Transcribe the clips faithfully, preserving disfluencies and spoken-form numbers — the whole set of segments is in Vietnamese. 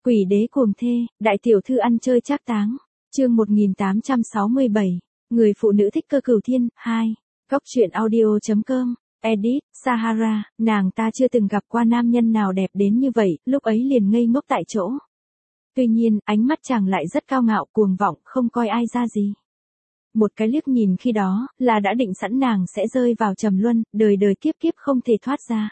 Quỷ đế cuồng thê, đại tiểu thư ăn chơi trác táng. Chương một nghìn tám trăm sáu mươi bảy. Người phụ nữ thích Cơ Cửu Thiên, hai. Góc truyện audio chấm com. Edit, Sahara, nàng ta chưa từng gặp qua nam nhân nào đẹp đến như vậy, lúc ấy liền ngây ngốc tại chỗ. Tuy nhiên, ánh mắt chàng lại rất cao ngạo cuồng vọng, không coi ai ra gì. Một cái liếc nhìn khi đó, là đã định sẵn nàng sẽ rơi vào trầm luân, đời đời kiếp kiếp không thể thoát ra.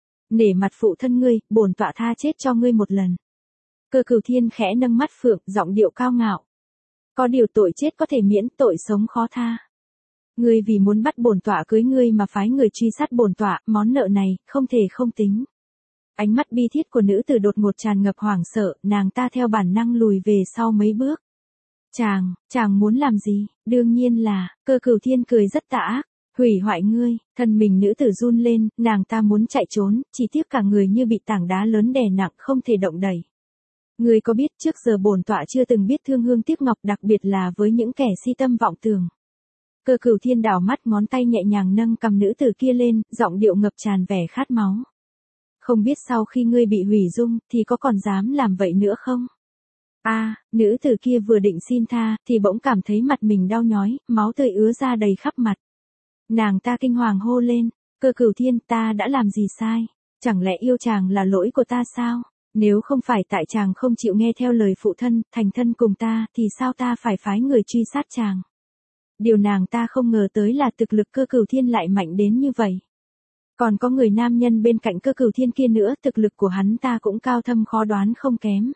Nể mặt phụ thân ngươi, bổn tọa tha chết cho ngươi một lần. Cơ Cửu Thiên khẽ nâng mắt phượng, giọng điệu cao ngạo. Có điều tội chết có thể miễn, tội sống khó tha. Ngươi vì muốn bắt bổn tọa cưới ngươi mà phái người truy sát bổn tọa, món nợ này, không thể không tính. Ánh mắt bi thiết của nữ tử đột ngột tràn ngập hoảng sợ, nàng ta theo bản năng lùi về sau mấy bước. Chàng, chàng muốn làm gì? Đương nhiên là, Cơ Cửu Thiên cười rất tà ác. Hủy hoại ngươi, thân mình nữ tử run lên, nàng ta muốn chạy trốn, chỉ tiếc cả người như bị tảng đá lớn đè nặng không thể động đậy. Ngươi có biết trước giờ bổn tọa chưa từng biết thương hương tiếc ngọc, đặc biệt là với những kẻ si tâm vọng tưởng. Cơ Cửu Thiên đảo mắt, ngón tay nhẹ nhàng nâng cầm nữ tử kia lên, giọng điệu ngập tràn vẻ khát máu. Không biết sau khi ngươi bị hủy dung, thì có còn dám làm vậy nữa không? A, à, nữ tử kia vừa định xin tha, thì bỗng cảm thấy mặt mình đau nhói, máu tươi ứa ra đầy khắp mặt. Nàng ta kinh hoàng hô lên, Cơ Cửu Thiên, ta đã làm gì sai? Chẳng lẽ yêu chàng là lỗi của ta sao? Nếu không phải tại chàng không chịu nghe theo lời phụ thân, thành thân cùng ta, thì sao ta phải phái người truy sát chàng? Điều nàng ta không ngờ tới là thực lực Cơ Cửu Thiên lại mạnh đến như vậy. Còn có người nam nhân bên cạnh Cơ Cửu Thiên kia nữa, thực lực của hắn ta cũng cao thâm khó đoán không kém.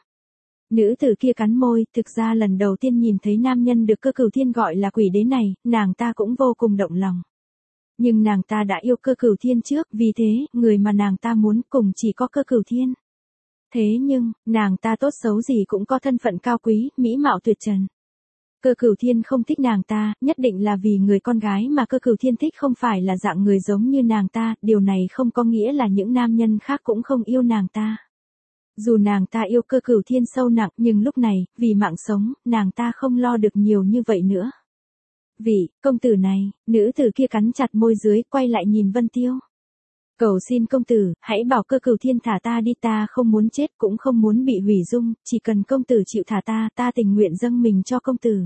Nữ tử kia cắn môi, thực ra lần đầu tiên nhìn thấy nam nhân được Cơ Cửu Thiên gọi là quỷ đế này, nàng ta cũng vô cùng động lòng. Nhưng nàng ta đã yêu Cơ Cửu Thiên trước, vì thế, người mà nàng ta muốn cùng chỉ có Cơ Cửu Thiên. Thế nhưng, nàng ta tốt xấu gì cũng có thân phận cao quý, mỹ mạo tuyệt trần. Cơ Cửu Thiên không thích nàng ta, nhất định là vì người con gái mà Cơ Cửu Thiên thích không phải là dạng người giống như nàng ta, điều này không có nghĩa là những nam nhân khác cũng không yêu nàng ta. Dù nàng ta yêu Cơ Cửu Thiên sâu nặng, nhưng lúc này, vì mạng sống, nàng ta không lo được nhiều như vậy nữa. Vị, công tử này, nữ tử kia cắn chặt môi dưới, quay lại nhìn Vân Tiêu. Cầu xin công tử, hãy bảo Cơ Cửu Thiên thả ta đi, ta không muốn chết cũng không muốn bị hủy dung, chỉ cần công tử chịu thả ta, ta tình nguyện dâng mình cho công tử.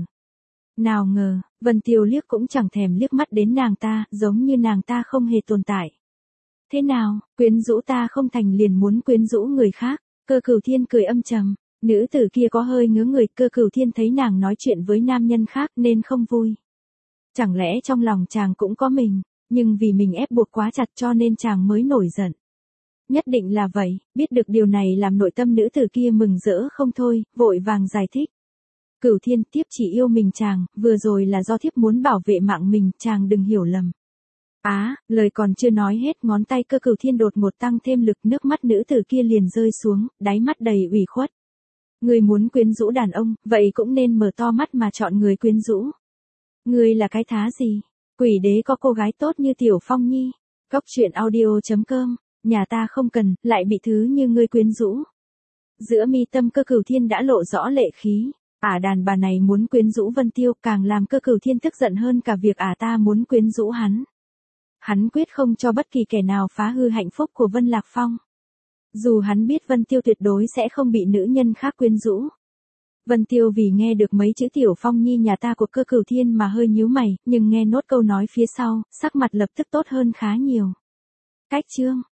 Nào ngờ, Vân Tiêu liếc cũng chẳng thèm liếc mắt đến nàng ta, giống như nàng ta không hề tồn tại. Thế nào, quyến rũ ta không thành liền muốn quyến rũ người khác? Cơ Cửu Thiên cười âm trầm, nữ tử kia có hơi ngớ người, Cơ Cửu Thiên thấy nàng nói chuyện với nam nhân khác nên không vui. Chẳng lẽ trong lòng chàng cũng có mình? Nhưng vì mình ép buộc quá chặt cho nên chàng mới nổi giận. Nhất định là vậy, biết được điều này làm nội tâm nữ tử kia mừng rỡ không thôi, vội vàng giải thích. Cửu Thiên, thiếp chỉ yêu mình chàng, vừa rồi là do thiếp muốn bảo vệ mạng mình, chàng đừng hiểu lầm. Á, à, lời còn chưa nói hết, ngón tay Cơ Cửu Thiên đột ngột tăng thêm lực, nước mắt nữ tử kia liền rơi xuống, đáy mắt đầy ủy khuất. Người muốn quyến rũ đàn ông, vậy cũng nên mở to mắt mà chọn người quyến rũ. Người là cái thá gì? Quỷ đế có cô gái tốt như Tiểu Phong Nhi. Góc truyện audio chấm com. Nhà ta không cần, lại bị thứ như ngươi quyến rũ. Giữa mi tâm Cơ Cửu Thiên đã lộ rõ lệ khí. Ả đàn bà này muốn quyến rũ Vân Tiêu, càng làm Cơ Cửu Thiên tức giận hơn cả việc ả ta muốn quyến rũ hắn. Hắn quyết không cho bất kỳ kẻ nào phá hư hạnh phúc của Vân Lạc Phong. Dù hắn biết Vân Tiêu tuyệt đối sẽ không bị nữ nhân khác quyến rũ. Vân Tiêu vì nghe được mấy chữ Tiểu Phong Nhi nhà ta của Cơ Cửu Thiên mà hơi nhíu mày, nhưng nghe nốt câu nói phía sau, sắc mặt lập tức tốt hơn khá nhiều. Cách chương,